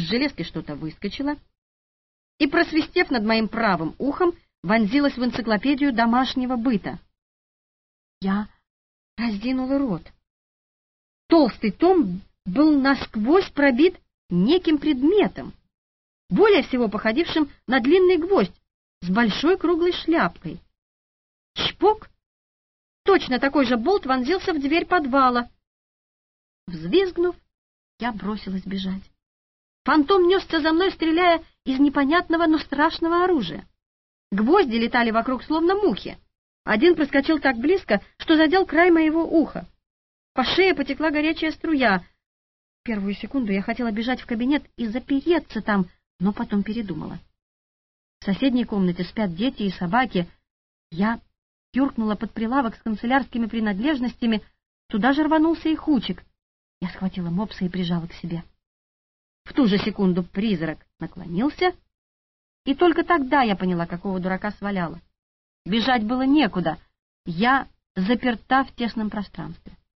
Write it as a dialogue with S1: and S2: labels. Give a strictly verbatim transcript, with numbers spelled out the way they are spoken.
S1: из железки что-то выскочило и, просвистев над моим правым ухом, вонзилась в энциклопедию домашнего быта. Я раздвинула рот. Толстый том был насквозь пробит неким предметом, более всего походившим на длинный гвоздь с большой круглой шляпкой. Чпок! Точно такой же болт вонзился в дверь подвала. Взвизгнув, я бросилась бежать. Фантом несся за мной, стреляя из непонятного, но страшного оружия. Гвозди летали вокруг, словно мухи. Один проскочил так близко, что задел край моего уха. По шее потекла горячая струя. В первую секунду я хотела бежать в кабинет и запереться там, но потом передумала. В соседней комнате спят дети и собаки. Я юркнула под прилавок с канцелярскими принадлежностями, туда же рванулся и Хучик. Я схватила мопса и прижала к себе. В ту же секунду призрак наклонился, и только тогда я поняла, какого дурака сваляла. Бежать было некуда, я заперта в тесном пространстве.